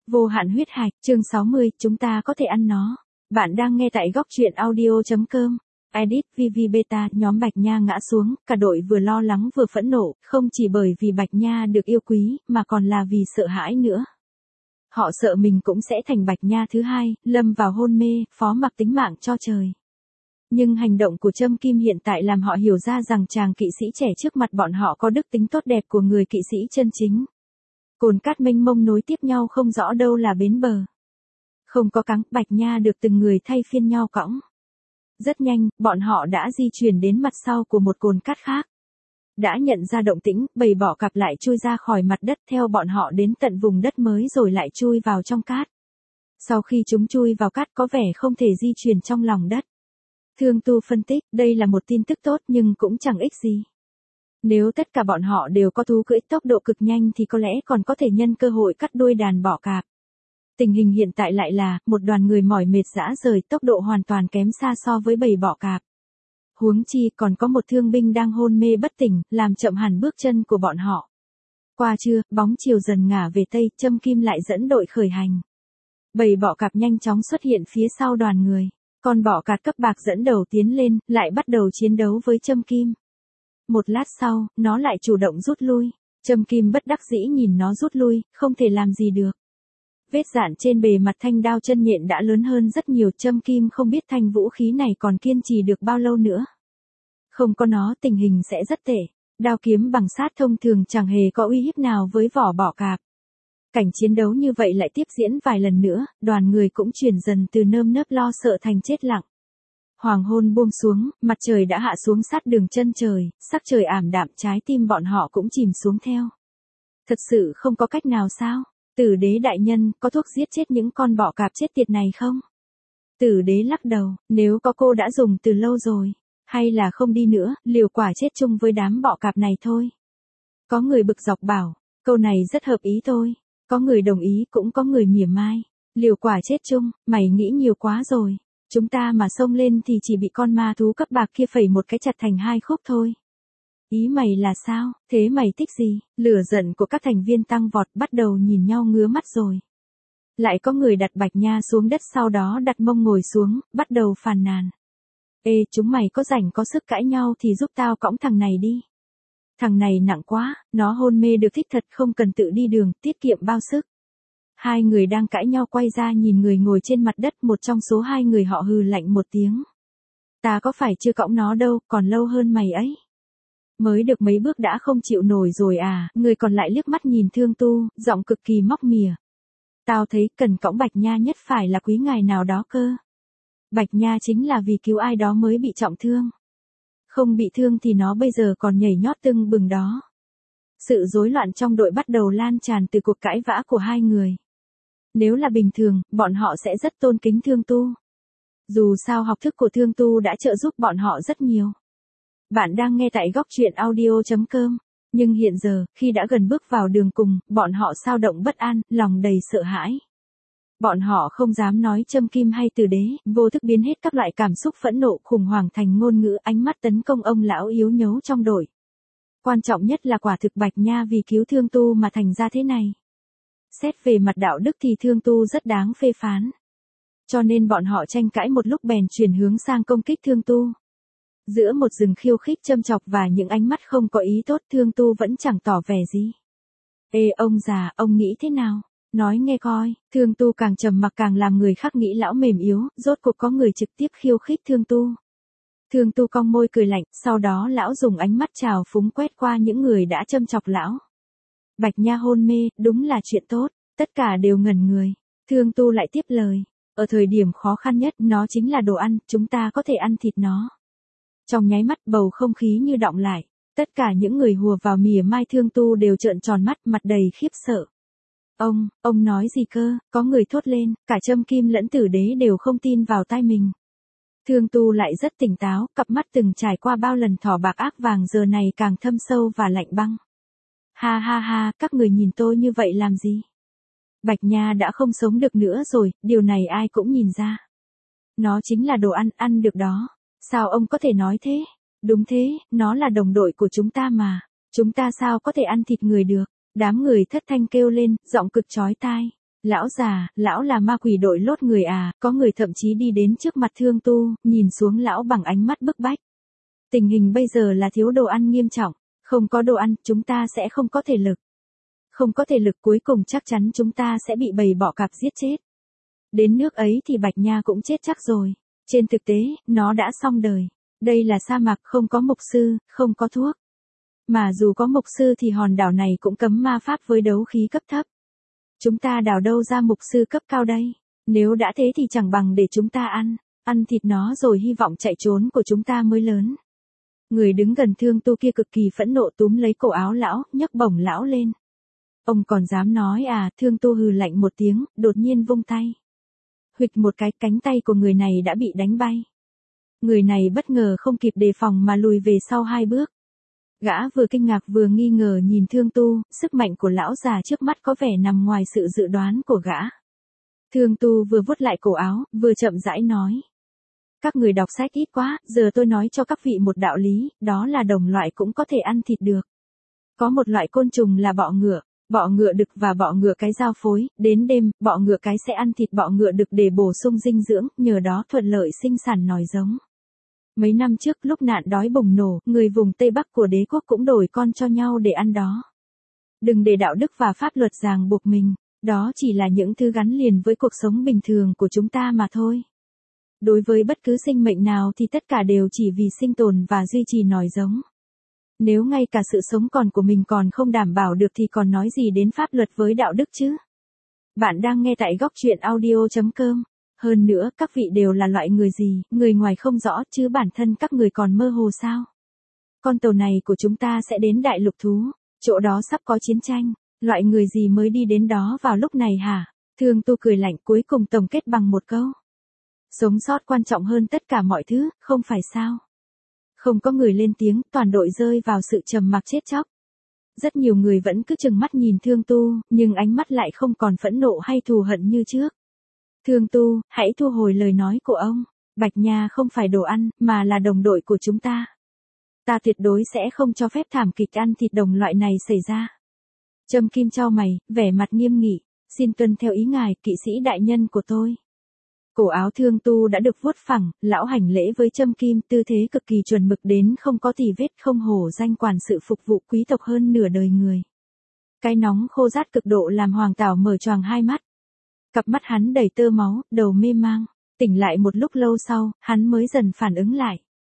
Vô hạn huyết hạch, chương 60, chúng ta có thể ăn nó. Bạn đang nghe tại góc truyện audio.com. Edit VV Beta, nhóm Bạch Nha ngã xuống, cả đội vừa lo lắng vừa phẫn nộ, không chỉ bởi vì Bạch Nha được yêu quý, mà còn là vì sợ hãi nữa. Họ sợ mình cũng sẽ thành Bạch Nha thứ hai, lâm vào hôn mê, phó mặc tính mạng cho trời. Nhưng hành động của Trâm Kim hiện tại làm họ hiểu ra rằng chàng kỵ sĩ trẻ trước mặt bọn họ có đức tính tốt đẹp của người kỵ sĩ chân chính. Cồn cát mênh mông nối tiếp nhau không rõ đâu là bến bờ. Không có cáng, Bạch Nha được từng người thay phiên nhau cõng. Rất nhanh, bọn họ đã di chuyển đến mặt sau của một cồn cát khác. Đã nhận ra động tĩnh, bầy bọ cạp lại chui ra khỏi mặt đất theo bọn họ đến tận vùng đất mới rồi lại chui vào trong cát. Sau khi chúng chui vào cát có vẻ không thể di chuyển trong lòng đất. Thương Tu phân tích, đây là một tin tức tốt nhưng cũng chẳng ích gì. Nếu tất cả bọn họ đều có thú cưỡi tốc độ cực nhanh thì có lẽ còn có thể nhân cơ hội cắt đuôi đàn bọ cạp. Tình hình hiện tại lại là, một đoàn người mỏi mệt rã rời, tốc độ hoàn toàn kém xa so với bầy bọ cạp. Huống chi còn có một thương binh đang hôn mê bất tỉnh, làm chậm hẳn bước chân của bọn họ. Qua trưa, bóng chiều dần ngả về tây, Trâm Kim lại dẫn đội khởi hành. Bầy bọ cạp nhanh chóng xuất hiện phía sau đoàn người. Con bọ cạp cấp bạc dẫn đầu tiến lên, lại bắt đầu chiến đấu với Trâm Kim. Một lát sau, nó lại chủ động rút lui. Trâm Kim bất đắc dĩ nhìn nó rút lui, không thể làm gì được. Vết rạn trên bề mặt thanh đao chân nhện đã lớn hơn rất nhiều. Trâm Kim không biết thanh vũ khí này còn kiên trì được bao lâu nữa. Không có nó tình hình sẽ rất tệ. Đao kiếm bằng sắt thông thường chẳng hề có uy hiếp nào với vỏ bọ cạp. Cảnh chiến đấu như vậy lại tiếp diễn vài lần nữa, đoàn người cũng chuyển dần từ nơm nớp lo sợ thành chết lặng. Hoàng hôn buông xuống, mặt trời đã hạ xuống sát đường chân trời, sắc trời ảm đạm, trái tim bọn họ cũng chìm xuống theo. Thật sự không có cách nào sao? Tử đế đại nhân, có thuốc giết chết những con bọ cạp chết tiệt này không? Tử đế lắc đầu, nếu có cô đã dùng từ lâu rồi. Hay là không đi nữa, liều quả chết chung với đám bọ cạp này thôi. Có người bực dọc bảo, câu này rất hợp ý thôi. Có người đồng ý cũng có người mỉa mai. Liều quả chết chung, mày nghĩ nhiều quá rồi. Chúng ta mà xông lên thì chỉ bị con ma thú cấp bạc kia phẩy một cái chặt thành hai khúc thôi. Ý mày là sao, thế mày thích gì? Lửa giận của các thành viên tăng vọt, bắt đầu nhìn nhau ngứa mắt rồi. Lại có người đặt Bạch Nha xuống đất, sau đó đặt mông ngồi xuống, bắt đầu phàn nàn. Ê, chúng mày có rảnh có sức cãi nhau thì giúp tao cõng thằng này đi. Thằng này nặng quá, nó hôn mê được thích thật, không cần tự đi đường, tiết kiệm bao sức. Hai người đang cãi nhau quay ra nhìn người ngồi trên mặt đất, một trong số hai người họ hừ lạnh một tiếng. Ta có phải chưa cõng nó đâu, còn lâu hơn mày ấy. Mới được mấy bước đã không chịu nổi rồi à, người còn lại liếc mắt nhìn Thương Tu, giọng cực kỳ móc mỉa. Tao thấy cần cõng Bạch Nha nhất phải là quý ngài nào đó cơ. Bạch Nha chính là vì cứu ai đó mới bị trọng thương. Không bị thương thì nó bây giờ còn nhảy nhót tưng bừng đó. Sự rối loạn trong đội bắt đầu lan tràn từ cuộc cãi vã của hai người. Nếu là bình thường, bọn họ sẽ rất tôn kính Thương Tu. Dù sao học thức của Thương Tu đã trợ giúp bọn họ rất nhiều. Bạn đang nghe tại góc truyện audio.com. Nhưng hiện giờ, khi đã gần bước vào đường cùng, bọn họ xao động bất an, lòng đầy sợ hãi. Bọn họ không dám nói Trâm Kim hay Tử đế, vô thức biến hết các loại cảm xúc phẫn nộ khủng hoảng thành ngôn ngữ, ánh mắt tấn công ông lão yếu nhấu trong đội. Quan trọng nhất là quả thực Bạch Nha vì cứu Thương Tu mà thành ra thế này. Xét về mặt đạo đức thì Thương Tu rất đáng phê phán. Cho nên bọn họ tranh cãi một lúc bèn chuyển hướng sang công kích Thương Tu. Giữa một rừng khiêu khích châm chọc và những ánh mắt không có ý tốt, Thương Tu vẫn chẳng tỏ vẻ gì. Ê ông già, ông nghĩ thế nào? Nói nghe coi. Thương Tu càng trầm mặc càng làm người khác nghĩ lão mềm yếu, rốt cuộc có người trực tiếp khiêu khích Thương Tu. Thương Tu cong môi cười lạnh, sau đó lão dùng ánh mắt trào phúng quét qua những người đã châm chọc lão. Bạch Nha hôn mê, đúng là chuyện tốt, tất cả đều ngẩn người. Thương Tu lại tiếp lời, ở thời điểm khó khăn nhất, nó chính là đồ ăn, chúng ta có thể ăn thịt nó. Trong nháy mắt bầu không khí như đọng lại, tất cả những người hùa vào mỉa mai Thương Tu đều trợn tròn mắt, mặt đầy khiếp sợ. Ông nói gì cơ? Có người thốt lên, cả Trâm Kim lẫn Tử đế đều không tin vào tai mình. Thương Tu lại rất tỉnh táo, cặp mắt từng trải qua bao lần thỏ bạc ác vàng giờ này càng thâm sâu và lạnh băng. Ha ha ha, các người nhìn tôi như vậy làm gì? Bạch Nha đã không sống được nữa rồi, điều này ai cũng nhìn ra. Nó chính là đồ ăn, ăn được đó. Sao ông có thể nói thế? Đúng thế, nó là đồng đội của chúng ta mà. Chúng ta sao có thể ăn thịt người được? Đám người thất thanh kêu lên, giọng cực chói tai. Lão già, lão là ma quỷ đội lốt người à, có người thậm chí đi đến trước mặt Thương Tu, nhìn xuống lão bằng ánh mắt bức bách. Tình hình bây giờ là thiếu đồ ăn nghiêm trọng, không có đồ ăn, chúng ta sẽ không có thể lực. Không có thể lực cuối cùng chắc chắn chúng ta sẽ bị bầy bọ cạp giết chết. Đến nước ấy thì Bạch Nha cũng chết chắc rồi. Trên thực tế, nó đã xong đời. Đây là sa mạc không có mục sư, không có thuốc. Mà dù có mục sư thì hòn đảo này cũng cấm ma pháp với đấu khí cấp thấp. Chúng ta đào đâu ra mục sư cấp cao đây? Nếu đã thế thì chẳng bằng để chúng ta ăn thịt nó rồi hy vọng chạy trốn của chúng ta mới lớn. Người đứng gần Thương Tu kia cực kỳ phẫn nộ túm lấy cổ áo lão, nhấc bổng lão lên. Ông còn dám nói à? Thương Tu hừ lạnh một tiếng, đột nhiên vung tay. Huỵch một cái, cánh tay của người này đã bị đánh bay. Người này bất ngờ không kịp đề phòng mà lùi về sau 2 bước. Gã vừa kinh ngạc vừa nghi ngờ nhìn Thương Tu, sức mạnh của lão già trước mắt có vẻ nằm ngoài sự dự đoán của gã. Thương Tu vừa vuốt lại cổ áo, vừa chậm rãi nói. Các người đọc sách ít quá, giờ tôi nói cho các vị một đạo lý, đó là đồng loại cũng có thể ăn thịt được. Có một loại côn trùng là bọ ngựa đực và bọ ngựa cái giao phối, đến đêm, bọ ngựa cái sẽ ăn thịt bọ ngựa đực để bổ sung dinh dưỡng, nhờ đó thuận lợi sinh sản nòi giống. Mấy năm trước lúc nạn đói bùng nổ, người vùng Tây Bắc của đế quốc cũng đổi con cho nhau để ăn đó. Đừng để đạo đức và pháp luật ràng buộc mình, đó chỉ là những thứ gắn liền với cuộc sống bình thường của chúng ta mà thôi. Đối với bất cứ sinh mệnh nào thì tất cả đều chỉ vì sinh tồn và duy trì nòi giống. Nếu ngay cả sự sống còn của mình còn không đảm bảo được thì còn nói gì đến pháp luật với đạo đức chứ? Bạn đang nghe tại góc truyện audio.com. Hơn nữa, các vị đều là loại người gì, người ngoài không rõ chứ bản thân các người còn mơ hồ sao? Con tàu này của chúng ta sẽ đến đại lục thú, chỗ đó sắp có chiến tranh, loại người gì mới đi đến đó vào lúc này hả? Thương Tu cười lạnh cuối cùng tổng kết bằng một câu. Sống sót quan trọng hơn tất cả mọi thứ, không phải sao? Không có người lên tiếng, toàn đội rơi vào sự trầm mặc chết chóc. Rất nhiều người vẫn cứ trừng mắt nhìn Thương Tu, nhưng ánh mắt lại không còn phẫn nộ hay thù hận như trước. Thương Tu, hãy thu hồi lời nói của ông. Bạch Nha không phải đồ ăn, mà là đồng đội của chúng ta. Ta tuyệt đối sẽ không cho phép thảm kịch ăn thịt đồng loại này xảy ra. Trâm Kim chau mày, vẻ mặt nghiêm nghị. Xin tuân theo ý ngài, kỵ sĩ đại nhân của tôi. Cổ áo Thương Tu đã được vuốt phẳng, lão hành lễ với Trâm Kim, tư thế cực kỳ chuẩn mực đến không có tì vết, không hổ danh quản sự phục vụ quý tộc hơn nửa đời người. Cái nóng khô rát cực độ làm Hoàng Tảo mở choàng 2 mắt. Cặp mắt hắn đầy tơ máu, đầu mê mang, tỉnh lại một lúc lâu sau, hắn mới dần phản ứng lại.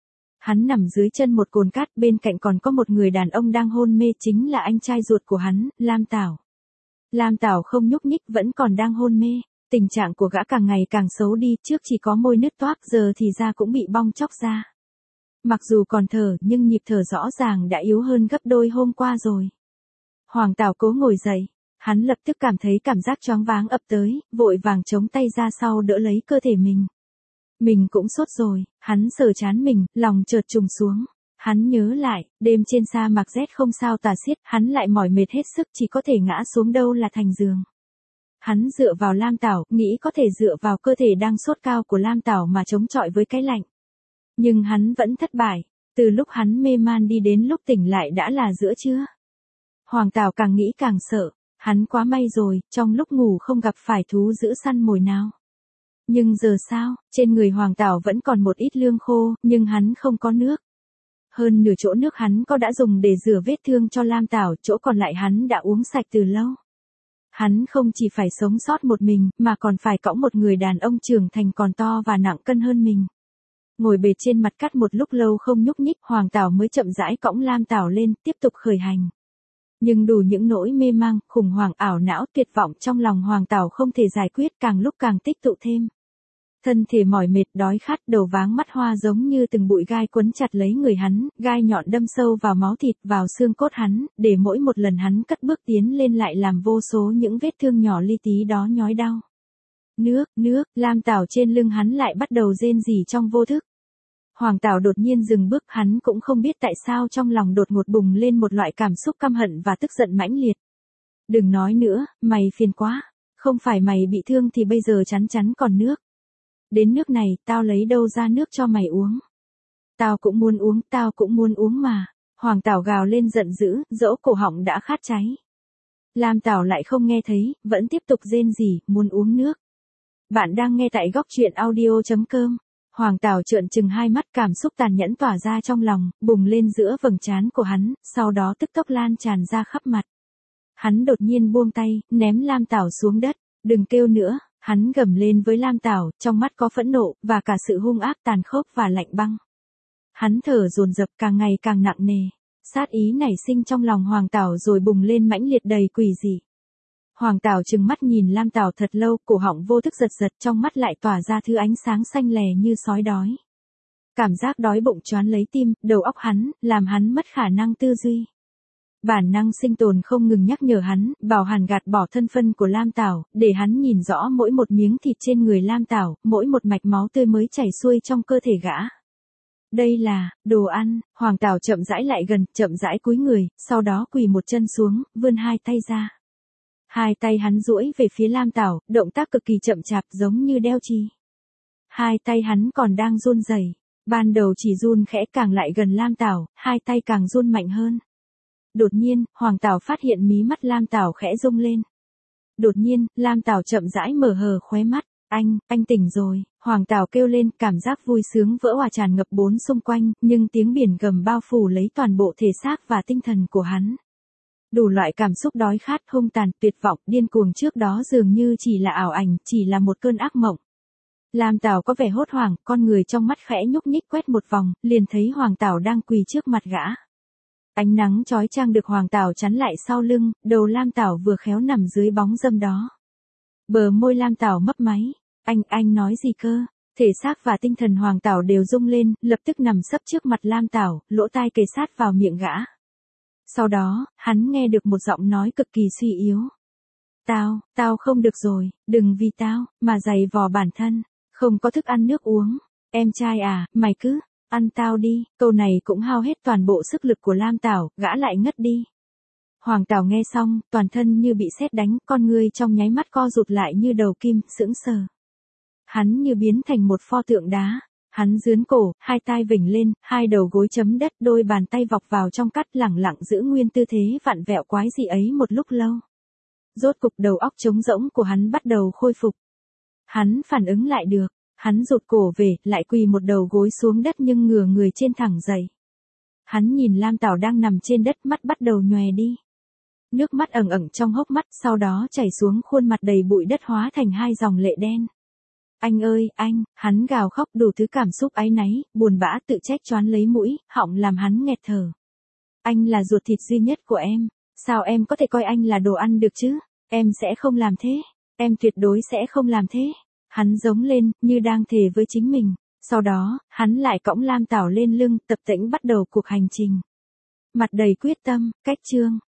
Hắn nằm dưới chân một cồn cát, bên cạnh còn có một người đàn ông đang hôn mê, chính là anh trai ruột của hắn, Lam Tảo. Lam Tảo không nhúc nhích, vẫn còn đang hôn mê. Tình trạng của gã càng ngày càng xấu đi, trước chỉ có môi nứt toác, giờ thì da cũng bị bong chóc ra. Mặc dù còn thở, nhưng nhịp thở rõ ràng đã yếu hơn gấp đôi hôm qua rồi. Hoàng Tảo cố ngồi dậy, hắn lập tức cảm thấy cảm giác choáng váng ập tới, vội vàng chống tay ra sau đỡ lấy cơ thể mình. Mình cũng sốt rồi, hắn sờ trán mình, lòng chợt trùng xuống. Hắn nhớ lại, đêm trên sa mạc rét không sao tả xiết, hắn lại mỏi mệt hết sức, chỉ có thể ngã xuống đâu là thành giường. Hắn dựa vào Lam Tảo, nghĩ có thể dựa vào cơ thể đang sốt cao của Lam Tảo mà chống chọi với cái lạnh. Nhưng hắn vẫn thất bại, từ lúc hắn mê man đi đến lúc tỉnh lại đã là giữa trưa. Hoàng Tảo càng nghĩ càng sợ, hắn quá may rồi, trong lúc ngủ không gặp phải thú dữ săn mồi nào. Nhưng giờ sao, trên người Hoàng Tảo vẫn còn một ít lương khô, nhưng hắn không có nước. Hơn nửa chỗ nước hắn có đã dùng để rửa vết thương cho Lam Tảo, chỗ còn lại hắn đã uống sạch từ lâu. Hắn không chỉ phải sống sót một mình, mà còn phải cõng một người đàn ông trưởng thành còn to và nặng cân hơn mình. Ngồi bệt trên mặt cát một lúc lâu không nhúc nhích, Hoàng Tảo mới chậm rãi cõng Lam Tảo lên, tiếp tục khởi hành. Nhưng đủ những nỗi mê mang, khủng hoảng ảo não, tuyệt vọng trong lòng Hoàng Tảo không thể giải quyết, càng lúc càng tích tụ thêm. Thân thể mỏi mệt, đói khát, đầu váng mắt hoa giống như từng bụi gai quấn chặt lấy người hắn, gai nhọn đâm sâu vào máu thịt, vào xương cốt hắn, để mỗi một lần hắn cất bước tiến lên lại làm vô số những vết thương nhỏ li tí đó nhói đau. Nước, Lam Tảo trên lưng hắn lại bắt đầu rên rỉ trong vô thức. Hoàng Tảo đột nhiên dừng bước, hắn cũng không biết tại sao trong lòng đột ngột bùng lên một loại cảm xúc căm hận và tức giận mãnh liệt. Đừng nói nữa, mày phiền quá, không phải mày bị thương thì bây giờ chắn chắn còn nước. Đến nước này, tao lấy đâu ra nước cho mày uống. Tao cũng muốn uống mà. Hoàng Tảo gào lên giận dữ, dẫu cổ họng đã khát cháy. Lam Tảo lại không nghe thấy, vẫn tiếp tục rên rỉ, muốn uống nước. Bạn đang nghe tại góc truyện audio.com. Hoàng Tảo trợn trừng hai mắt, cảm xúc tàn nhẫn tỏa ra trong lòng, bùng lên giữa vầng trán của hắn, sau đó tức tốc lan tràn ra khắp mặt. Hắn đột nhiên buông tay, ném Lam Tảo xuống đất. Đừng kêu nữa, hắn gầm lên với Lam Tảo, trong mắt có phẫn nộ, và cả sự hung ác tàn khốc và lạnh băng. Hắn thở dồn dập càng ngày càng nặng nề. Sát ý nảy sinh trong lòng Hoàng Tảo rồi bùng lên mãnh liệt đầy quỷ dị. Hoàng Tảo trừng mắt nhìn Lam Tảo thật lâu, cổ họng vô thức giật giật, trong mắt lại tỏa ra thứ ánh sáng xanh lè như sói đói. Cảm giác đói bụng choán lấy tim, đầu óc hắn, làm hắn mất khả năng tư duy. Bản năng sinh tồn không ngừng nhắc nhở hắn, bảo hắn gạt bỏ thân phân của Lam Tảo, để hắn nhìn rõ mỗi một miếng thịt trên người Lam Tảo, mỗi một mạch máu tươi mới chảy xuôi trong cơ thể gã. Đây là đồ ăn. Hoàng Tảo chậm rãi lại gần, chậm rãi cúi người, sau đó quỳ một chân xuống, vươn hai tay ra. Hai tay hắn duỗi về phía Lam Tảo, động tác cực kỳ chậm chạp giống như đeo chì. Hai tay hắn còn đang run rẩy. Ban đầu chỉ run khẽ, càng lại gần Lam Tảo, hai tay càng run mạnh hơn. Đột nhiên, Hoàng Tảo phát hiện mí mắt Lam Tảo khẽ rung lên. Đột nhiên, Lam Tảo chậm rãi mở hờ khóe mắt. Anh tỉnh rồi. Hoàng Tảo kêu lên, cảm giác vui sướng vỡ òa tràn ngập bốn xung quanh, nhưng tiếng biển gầm bao phủ lấy toàn bộ thể xác và tinh thần của hắn. Đủ loại cảm xúc đói khát, hung tàn, tuyệt vọng, điên cuồng trước đó dường như chỉ là ảo ảnh, chỉ là một cơn ác mộng. Lam Tảo có vẻ hốt hoảng, con người trong mắt khẽ nhúc nhích quét một vòng, liền thấy Hoàng Tảo đang quỳ trước mặt gã. Ánh nắng chói chang được Hoàng Tảo chắn lại sau lưng, đầu Lam Tảo vừa khéo nằm dưới bóng râm đó. Bờ môi Lam Tảo mấp máy. Anh nói gì cơ? Thể xác và tinh thần Hoàng Tảo đều rung lên, lập tức nằm sấp trước mặt Lam Tảo, lỗ tai kề sát vào miệng gã. Sau đó, hắn nghe được một giọng nói cực kỳ suy yếu. Tao không được rồi, đừng vì tao, mà giày vò bản thân, không có thức ăn nước uống. Em trai à, mày cứ, ăn tao đi. Câu này cũng hao hết toàn bộ sức lực của Lam Tảo, gã lại ngất đi. Hoàng Tảo nghe xong, toàn thân như bị sét đánh, con ngươi trong nháy mắt co rụt lại như đầu kim, sững sờ. Hắn như biến thành một pho tượng đá. Hắn giướn cổ, hai tai vểnh lên, hai đầu gối chấm đất, đôi bàn tay vọc vào trong cắt, lẳng lặng giữ nguyên tư thế vặn vẹo quái dị ấy một lúc lâu. Rốt cục đầu óc trống rỗng của hắn bắt đầu khôi phục. Hắn phản ứng lại được, hắn rụt cổ về, lại quỳ một đầu gối xuống đất nhưng ngửa người trên thẳng dậy. Hắn nhìn Lam Tảo đang nằm trên đất, mắt bắt đầu nhòe đi. Nước mắt ẩn ẩn trong hốc mắt, sau đó chảy xuống khuôn mặt đầy bụi đất hóa thành hai dòng lệ đen. Anh ơi, anh, hắn gào khóc, đủ thứ cảm xúc áy náy, buồn bã, tự trách choán lấy mũi, họng làm hắn nghẹt thở. Anh là ruột thịt duy nhất của em, sao em có thể coi anh là đồ ăn được chứ? Em sẽ không làm thế, em tuyệt đối sẽ không làm thế. Hắn giống lên, như đang thề với chính mình. Sau đó, hắn lại cõng Lam Tảo lên lưng, tập tễnh bắt đầu cuộc hành trình. Mặt đầy quyết tâm, cách chương.